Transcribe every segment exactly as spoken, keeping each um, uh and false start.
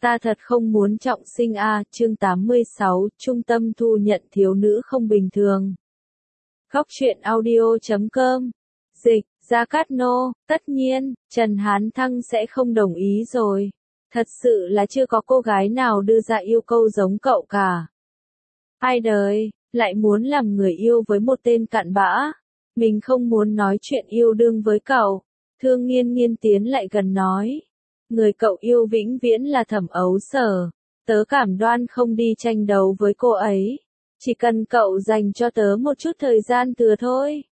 Ta thật không muốn trọng sinh a, chương tám mươi sáu, trung tâm thu nhận thiếu nữ không bình thường. Góc truyện audio chấm com. Dịch, Gia Cát Nô, tất nhiên, Trần Hán Thăng sẽ không đồng ý rồi. Thật sự là chưa có cô gái nào đưa ra yêu cầu giống cậu cả. Ai đời, lại muốn làm người yêu với một tên cặn bã. Mình không muốn nói chuyện yêu đương với cậu. Thương Nghiên Nghiên tiến lại gần nói. Người cậu yêu vĩnh viễn là Thẩm Ấu Sở. Tớ cảm đoan không đi tranh đấu với cô ấy. Chỉ cần cậu dành cho tớ một chút thời gian thừa thôi.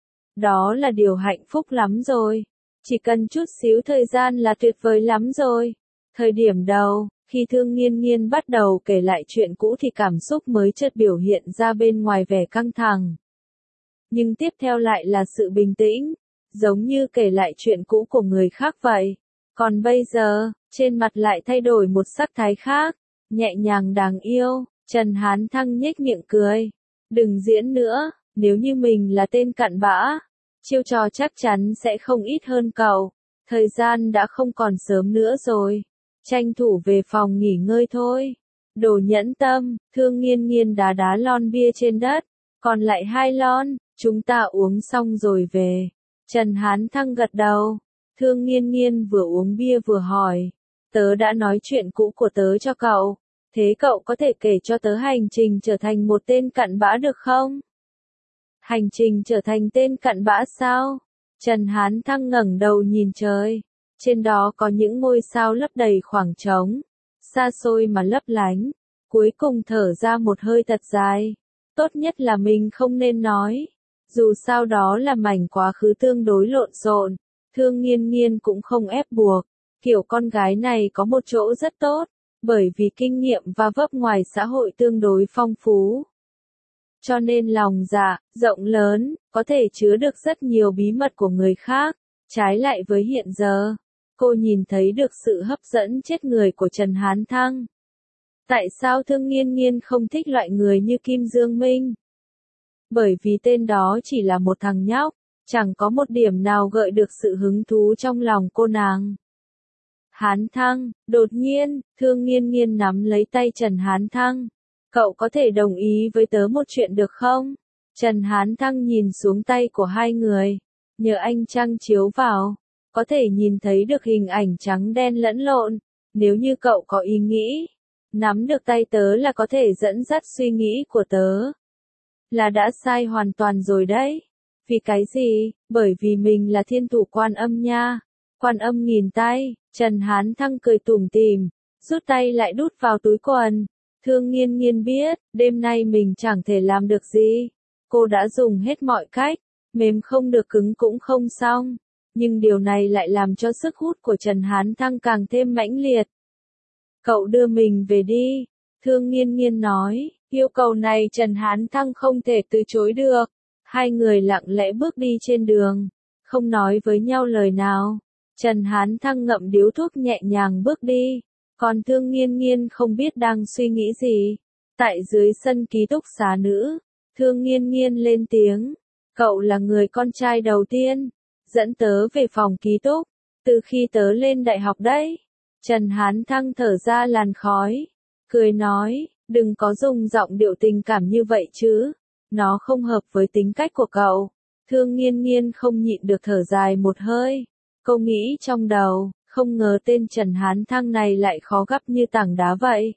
Đó là điều hạnh phúc lắm rồi. Chỉ cần chút xíu thời gian là tuyệt vời lắm rồi. Thời điểm đầu, khi Thương Nghiên Nghiên bắt đầu kể lại chuyện cũ thì cảm xúc mới chợt biểu hiện ra bên ngoài vẻ căng thẳng. Nhưng tiếp theo lại là sự bình tĩnh, giống như kể lại chuyện cũ của người khác vậy. Còn bây giờ, trên mặt lại thay đổi một sắc thái khác, nhẹ nhàng đáng yêu. Trần Hán Thăng nhếch miệng cười. Đừng diễn nữa, nếu như mình là tên cặn bã, chiêu trò chắc chắn sẽ không ít hơn cậu. Thời gian đã không còn sớm nữa rồi. Tranh thủ về phòng nghỉ ngơi thôi. Đồ nhẫn tâm, Thương Nghiên Nghiên đá đá lon bia trên đất. Còn lại hai lon, chúng ta uống xong rồi về. Trần Hán Thăng gật đầu. Thương Nghiên Nghiên vừa uống bia vừa hỏi. Tớ đã nói chuyện cũ của tớ cho cậu. Thế cậu có thể kể cho tớ hành trình trở thành một tên cặn bã được không? Hành trình trở thành tên cặn bã sao? Trần Hán Thăng ngẩng đầu nhìn trời. Trên đó có những ngôi sao lấp đầy khoảng trống. Xa xôi mà lấp lánh. Cuối cùng thở ra một hơi thật dài. Tốt nhất là mình không nên nói. Dù sao đó là mảnh quá khứ tương đối lộn xộn. Thương Nghiên Nghiên cũng không ép buộc. Kiểu con gái này có một chỗ rất tốt. Bởi vì kinh nghiệm và vấp ngoài xã hội tương đối phong phú. Cho nên lòng dạ, rộng lớn, có thể chứa được rất nhiều bí mật của người khác. Trái lại với hiện giờ, cô nhìn thấy được sự hấp dẫn chết người của Trần Hán Thăng. Tại sao Thương Nghiên Nghiên không thích loại người như Kim Dương Minh? Bởi vì tên đó chỉ là một thằng nhóc, chẳng có một điểm nào gợi được sự hứng thú trong lòng cô nàng. Hán Thăng, đột nhiên, Thương Nghiên Nghiên nắm lấy tay Trần Hán Thăng. Cậu có thể đồng ý với tớ một chuyện được không? Trần Hán Thăng nhìn xuống tay của hai người. Nhờ ánh trăng chiếu vào, có thể nhìn thấy được hình ảnh trắng đen lẫn lộn. Nếu như cậu có ý nghĩ, nắm được tay tớ là có thể dẫn dắt suy nghĩ của tớ. Là đã sai hoàn toàn rồi đấy. Vì cái gì? Bởi vì mình là thiên thủ Quan Âm nha. Quan Âm nghìn tay. Trần Hán Thăng cười tủm tỉm, rút tay lại đút vào túi quần. Thương Nghiên Nghiên biết, đêm nay mình chẳng thể làm được gì. Cô đã dùng hết mọi cách, mềm không được cứng cũng không xong. Nhưng điều này lại làm cho sức hút của Trần Hán Thăng càng thêm mãnh liệt. Cậu đưa mình về đi, Thương Nghiên Nghiên nói. Yêu cầu này Trần Hán Thăng không thể từ chối được. Hai người lặng lẽ bước đi trên đường, không nói với nhau lời nào. Trần Hán Thăng ngậm điếu thuốc nhẹ nhàng bước đi, còn Thương Nghiên Nghiên không biết đang suy nghĩ gì. Tại dưới sân ký túc xá nữ, Thương Nghiên Nghiên lên tiếng, cậu là người con trai đầu tiên, dẫn tớ về phòng ký túc, từ khi tớ lên đại học đấy. Trần Hán Thăng thở ra làn khói, cười nói, đừng có dùng giọng điệu tình cảm như vậy chứ, nó không hợp với tính cách của cậu. Thương Nghiên Nghiên không nhịn được thở dài một hơi. Cô nghĩ trong đầu, không ngờ tên Trần Hán Thăng này lại khó gắp như tảng đá vậy.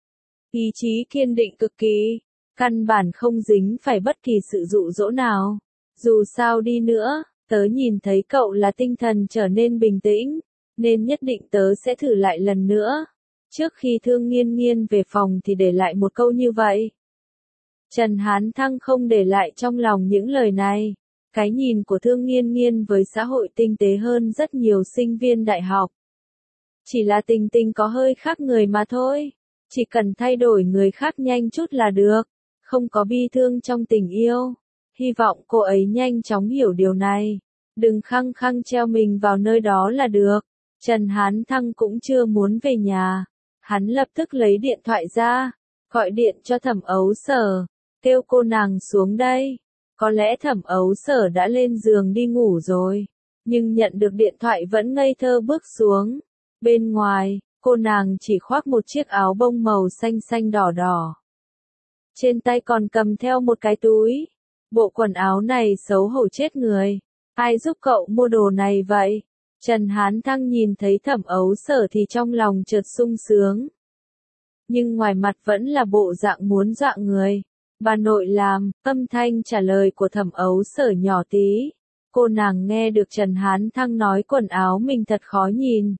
Ý chí kiên định cực kỳ, căn bản không dính phải bất kỳ sự dụ dỗ nào. Dù sao đi nữa, tớ nhìn thấy cậu là tinh thần trở nên bình tĩnh, nên nhất định tớ sẽ thử lại lần nữa. Trước khi Thương Nghiên Nghiên về phòng thì để lại một câu như vậy. Trần Hán Thăng không để lại trong lòng những lời này. Cái nhìn của Thương Nghiên Nghiên với xã hội tinh tế hơn rất nhiều sinh viên đại học. Chỉ là tình tình có hơi khác người mà thôi. Chỉ cần thay đổi người khác nhanh chút là được. Không có bi thương trong tình yêu. Hy vọng cô ấy nhanh chóng hiểu điều này. Đừng khăng khăng treo mình vào nơi đó là được. Trần Hán Thăng cũng chưa muốn về nhà. Hắn lập tức lấy điện thoại ra. Gọi điện cho Thẩm Ấu Sở. Kêu cô nàng xuống đây. Có lẽ Thẩm Ấu Sở đã lên giường đi ngủ rồi, nhưng nhận được điện thoại vẫn ngây thơ bước xuống. Bên ngoài, Cô nàng chỉ khoác một chiếc áo bông màu xanh xanh đỏ đỏ. Trên tay còn cầm theo một cái túi. Bộ quần áo này xấu hổ chết người. Ai giúp cậu mua đồ này vậy? Trần Hán Thăng nhìn thấy Thẩm Ấu Sở thì trong lòng chợt sung sướng. Nhưng ngoài mặt vẫn là bộ dạng muốn dọa người. Bà nội làm, âm thanh trả lời của Thẩm Ấu Sở nhỏ tí. Cô nàng nghe được Trần Hán Thăng nói quần áo mình thật khó nhìn.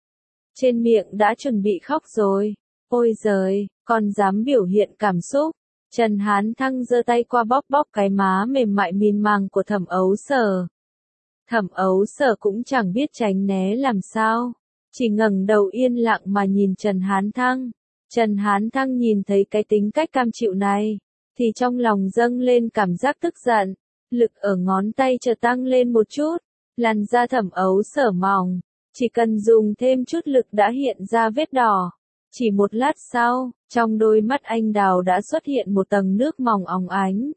Trên miệng đã chuẩn bị khóc rồi. Ôi giời, còn dám biểu hiện cảm xúc. Trần Hán Thăng giơ tay qua bóp bóp cái má mềm mại mịn màng của Thẩm Ấu Sở. Thẩm Ấu Sở cũng chẳng biết tránh né làm sao. Chỉ ngẩng đầu yên lặng mà nhìn Trần Hán Thăng. Trần Hán Thăng nhìn thấy cái tính cách cam chịu này. Thì trong lòng dâng lên cảm giác tức giận. Lực ở ngón tay chợt tăng lên một chút. Làn da Thẩm Ấu Sở mỏng. Chỉ cần dùng thêm chút lực đã hiện ra vết đỏ. Chỉ một lát sau, trong đôi mắt anh đào đã xuất hiện một tầng nước mỏng óng ánh.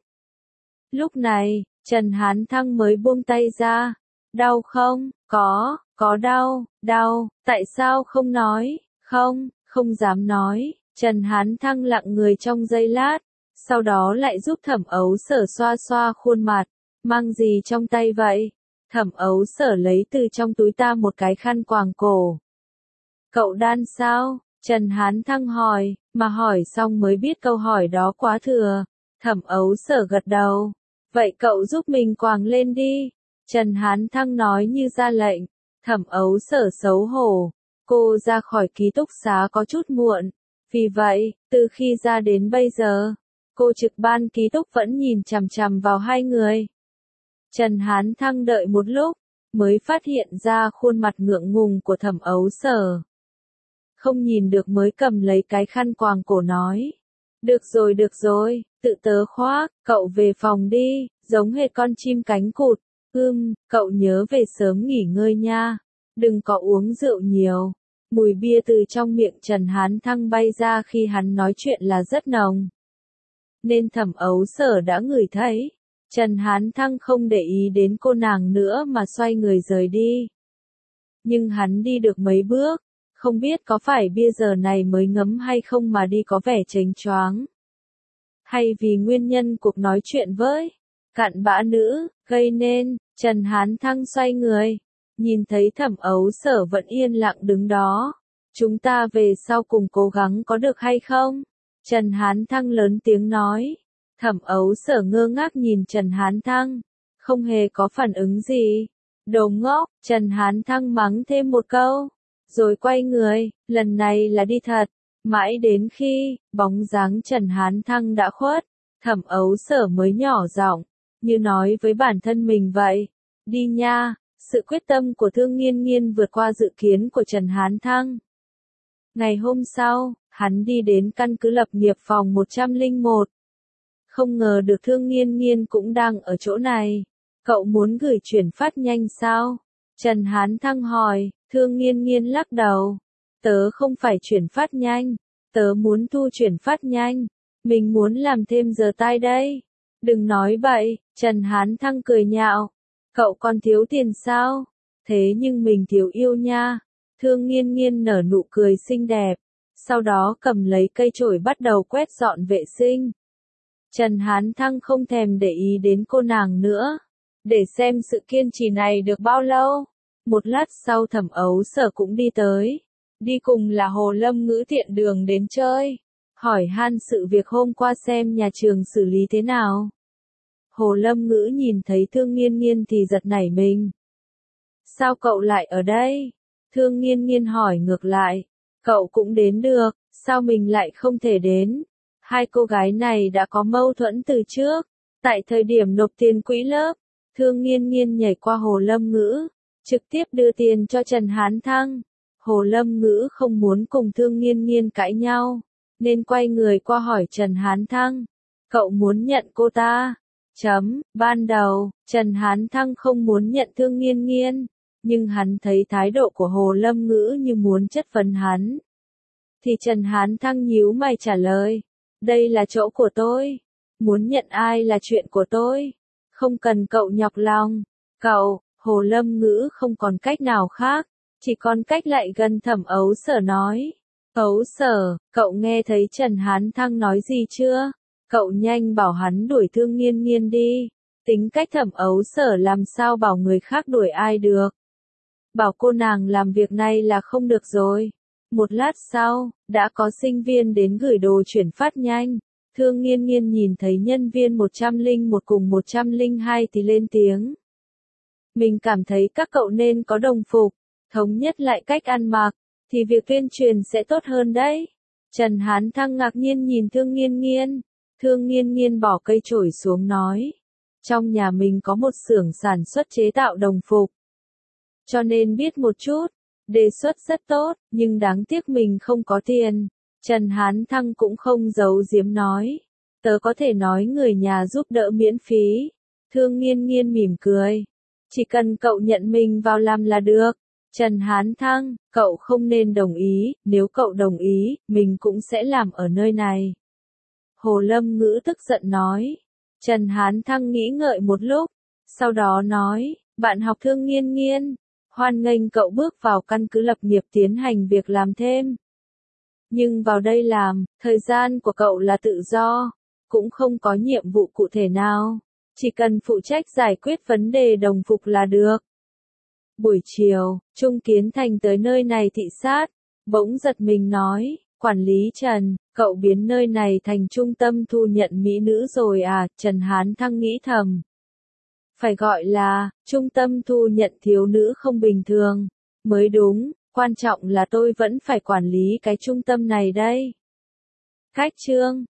Lúc này, Trần Hán Thăng mới buông tay ra. Đau không? Có, có đau, đau, tại sao không nói? Không, không dám nói. Trần Hán Thăng lặng người trong giây lát, sau đó lại giúp Thẩm Ấu Sở xoa xoa khuôn mặt. Mang gì trong tay vậy? Thẩm Ấu Sở lấy từ trong túi ta một cái khăn quàng cổ. Cậu đan sao? Trần Hán Thăng hỏi, mà hỏi xong mới biết câu hỏi đó quá thừa. Thẩm Ấu Sở gật đầu. Vậy cậu giúp mình quàng lên đi. Trần Hán Thăng nói như ra lệnh. Thẩm Ấu Sở xấu hổ. Cô ra khỏi ký túc xá có chút muộn. Vì vậy, từ khi ra đến bây giờ, cô trực ban ký túc vẫn nhìn chằm chằm vào hai người. Trần Hán Thăng đợi một lúc, mới phát hiện ra khuôn mặt ngượng ngùng của Thẩm Ấu Sở. Không nhìn được mới cầm lấy cái khăn quàng cổ nói. Được rồi được rồi, tự tớ khoác, cậu về phòng đi, giống hệt con chim cánh cụt. Ưm, cậu nhớ về sớm nghỉ ngơi nha. Đừng có uống rượu nhiều. Mùi bia từ trong miệng Trần Hán Thăng bay ra khi hắn nói chuyện là rất nồng. Nên Thẩm Ấu Sở đã ngửi thấy. Trần Hán Thăng không để ý đến cô nàng nữa mà xoay người rời đi. Nhưng hắn đi được mấy bước, không biết có phải bia giờ này mới ngấm hay không mà đi có vẻ chênh choáng. Hay vì nguyên nhân cuộc nói chuyện với cặn bã nữ, gây nên, Trần Hán Thăng xoay người, nhìn thấy Thẩm Ấu Sở vẫn yên lặng đứng đó. Chúng ta về sau cùng cố gắng có được hay không? Trần Hán Thăng lớn tiếng nói. Thẩm Ấu Sở ngơ ngác nhìn Trần Hán Thăng, không hề có phản ứng gì. Đồ ngốc, Trần Hán Thăng mắng thêm một câu, rồi quay người, lần này là đi thật. Mãi đến khi, bóng dáng Trần Hán Thăng đã khuất, Thẩm Ấu Sở mới nhỏ giọng, như nói với bản thân mình vậy. Đi nha, sự quyết tâm của Thương Nghiên Nghiên vượt qua dự kiến của Trần Hán Thăng. Ngày hôm sau, hắn đi đến căn cứ lập nghiệp phòng một trăm lẻ một. Không ngờ được Thương Nghiên Nghiên cũng đang ở chỗ này. Cậu muốn gửi chuyển phát nhanh sao? Trần Hán Thăng hỏi. Thương Nghiên Nghiên lắc đầu. Tớ không phải chuyển phát nhanh. Tớ muốn thu chuyển phát nhanh. Mình muốn làm thêm giờ tay đây. Đừng nói vậy. Trần Hán Thăng cười nhạo. Cậu còn thiếu tiền sao? Thế nhưng mình thiếu yêu nha. Thương Nghiên Nghiên nở nụ cười xinh đẹp. Sau đó cầm lấy cây chổi bắt đầu quét dọn vệ sinh. Trần Hán Thăng không thèm để ý đến cô nàng nữa. Để xem sự kiên trì này được bao lâu. Một lát sau Thẩm Ấu Sở cũng đi tới. Đi cùng là Hồ Lâm Ngữ tiện đường đến chơi. Hỏi han sự việc hôm qua xem nhà trường xử lý thế nào. Hồ Lâm Ngữ nhìn thấy Thương Nghiên Nghiên thì giật nảy mình. Sao cậu lại ở đây? Thương Nghiên Nghiên hỏi ngược lại. Cậu cũng đến được, sao mình lại không thể đến? Hai cô gái này đã có mâu thuẫn từ trước. Tại thời điểm nộp tiền quỹ lớp, Thương Nghiên Nghiên nhảy qua Hồ Lâm Ngữ, trực tiếp đưa tiền cho Trần Hán Thăng. Hồ Lâm Ngữ không muốn cùng Thương Nghiên Nghiên cãi nhau, nên quay người qua hỏi Trần Hán Thăng. Cậu muốn nhận cô ta? Chấm, ban đầu, Trần Hán Thăng không muốn nhận Thương Nghiên Nghiên, nhưng hắn thấy thái độ của Hồ Lâm Ngữ như muốn chất vấn hắn. Thì Trần Hán Thăng nhíu mày trả lời. Đây là chỗ của tôi. Muốn nhận ai là chuyện của tôi. Không cần cậu nhọc lòng. Cậu, Hồ Lâm Ngữ không còn cách nào khác. chỉ còn cách lại gần Thẩm Ấu Sở nói. Ấu Sở, cậu nghe thấy Trần Hán Thăng nói gì chưa? Cậu nhanh bảo hắn đuổi Thương Nghiên Nghiên đi. Tính cách Thẩm Ấu Sở làm sao bảo người khác đuổi ai được. Bảo cô nàng làm việc này là không được rồi. Một lát sau, đã có sinh viên đến gửi đồ chuyển phát nhanh. Thương Nghiên Nghiên nhìn thấy nhân viên một trăm lẻ một cùng một trăm lẻ hai thì lên tiếng. Mình cảm thấy các cậu nên có đồng phục, thống nhất lại cách ăn mặc, thì việc tuyên truyền sẽ tốt hơn đấy. Trần Hán Thăng ngạc nhiên nhìn Thương Nghiên Nghiên. Thương Nghiên Nghiên bỏ cây chổi xuống nói. Trong nhà mình có một xưởng sản xuất chế tạo đồng phục. Cho nên biết một chút, đề xuất rất tốt, nhưng đáng tiếc mình không có tiền. Trần Hán Thăng cũng không giấu giếm nói. Tớ có thể nói người nhà giúp đỡ miễn phí. Thương Nghiên Nghiên mỉm cười. Chỉ cần cậu nhận mình vào làm là được. Trần Hán Thăng, cậu không nên đồng ý, nếu cậu đồng ý, mình cũng sẽ làm ở nơi này. Hồ Lâm Ngữ tức giận nói. Trần Hán Thăng nghĩ ngợi một lúc, sau đó nói, bạn học Thương Nghiên Nghiên, hoan nghênh cậu bước vào căn cứ lập nghiệp tiến hành việc làm thêm. Nhưng vào đây làm, thời gian của cậu là tự do, cũng không có nhiệm vụ cụ thể nào, chỉ cần phụ trách giải quyết vấn đề đồng phục là được. Buổi chiều, Trung Kiến Thành tới nơi này thị sát, bỗng giật mình nói, quản lý Trần, cậu biến nơi này thành trung tâm thu nhận mỹ nữ rồi à? Trần Hán Thăng nghĩ thầm. Phải gọi là, trung tâm thu nhận thiếu nữ không bình thường, mới đúng, quan trọng là tôi vẫn phải quản lý cái trung tâm này đây. Khách trương,